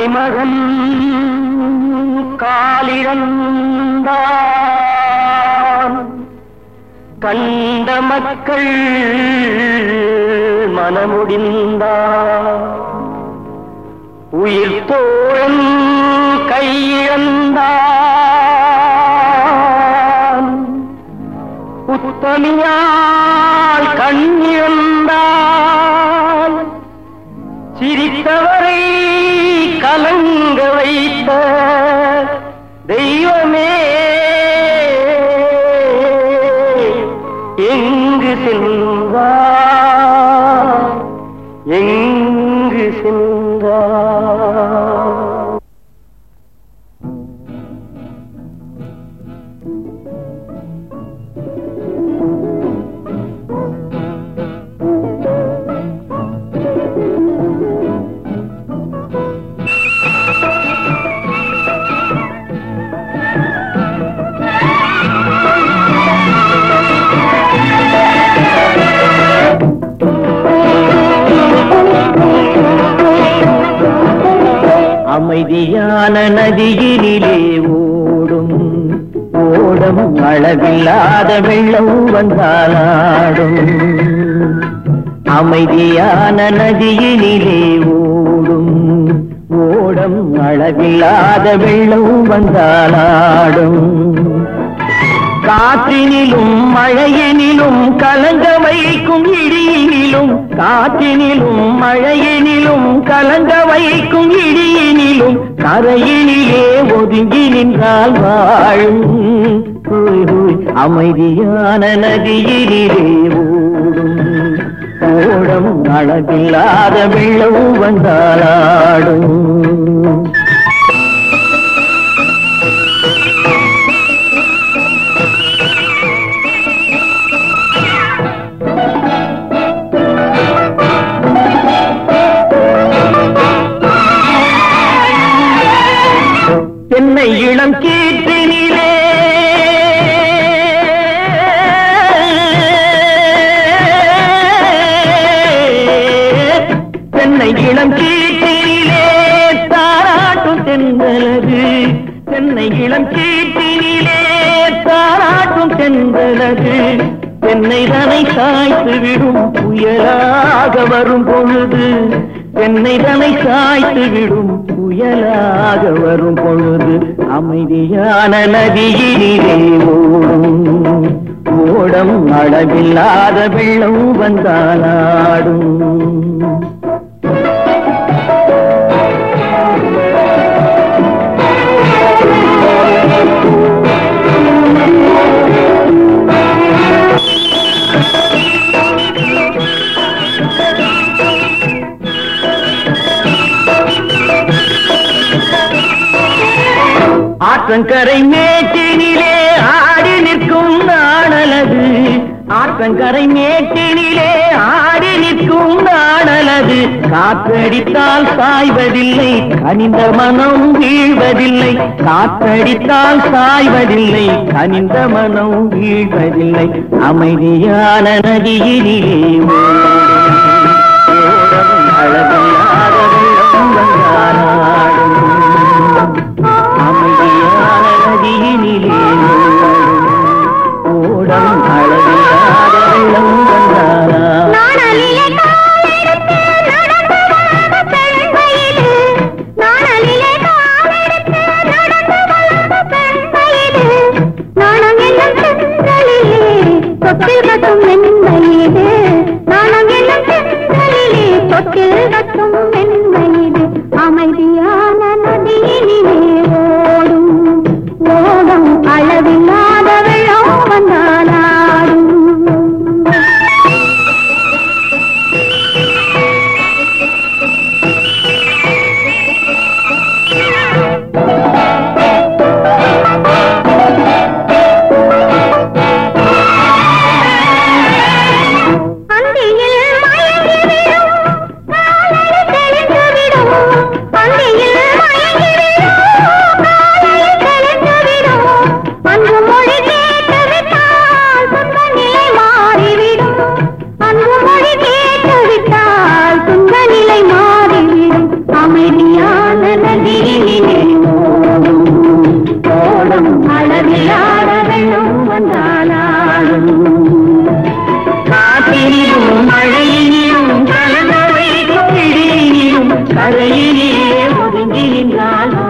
தலைமகன் காலிழந்தான் கண்ட மக்கள் மனமுடிந்தான் உயிர் தோழன் கையிழந்தான் உத்தமியால் கண்ணிழந்தான் சிரித்தவரை கலங்க வைத்த தெய்வமே எங்கு சென்றார் எங்கு சென்றார் அமைதியான நதியினிலே ஓடும் ஓடம் அளவில்லாத வெள்ளம் வந்தாலாடும் அமைதியான நதியினிலே ஓடும் ஓடம் அளவில்லாத வெள்ளம் வந்தாலாடும் காற்றினிலும் மழையினிலும் கலங்க வைக்கும் இடியினிலும் காற்றினிலும் மழையினிலும் கலங்க வைக்கும் இடியினிலும் கரையினிலே ஒதுங்கி நின்றால் வாழும் அமைதியான நதியினிலே ஓடும் ஓடம் அளவில்லாத வெள்ளம் வந்தாலாடும் தென்னை இளம் கீற்றினிலே தென்னை இளம் கீற்றினிலே தாராட்டும் தென்றலது தென்னை இளம் கீற்றினிலே தாராட்டும் தென்றலது தென்னை தனை சாய்த்து விடும் புயலாக வரும் பொழுது தென்னை தனை சாய்த்து விடும் புயலாக வரும் பொழுது அமைதியான நதியினிலே ஓடும் ஓடம் அளவில்லாத வெள்ளம் வந்தாலாடும் ஆற்றங்கரை மேட்டினிலே ஆடி நிற்கும் நாணலது ஆற்றங்கரை மேட்டினிலே ஆடி நிற்கும் நாணலது காற்றடித்தால் சாய்வதில்லை கனிந்த மனம் வீழ்வதில்லை காற்றடித்தால் சாய்வதில்லை கனிந்த மனம் வீழ்வதில்லை அமைதியான நதியினிலே ஓடும் அழகில்லாத வெள்ளம் வந்தாலாடும் அமைதியான நதியினிலே ஓடம் அழகில்லாத வெள்ளம் வந்தாலாடும் தொட்டில் கட்டும் ஒதுங்கி நின்றால்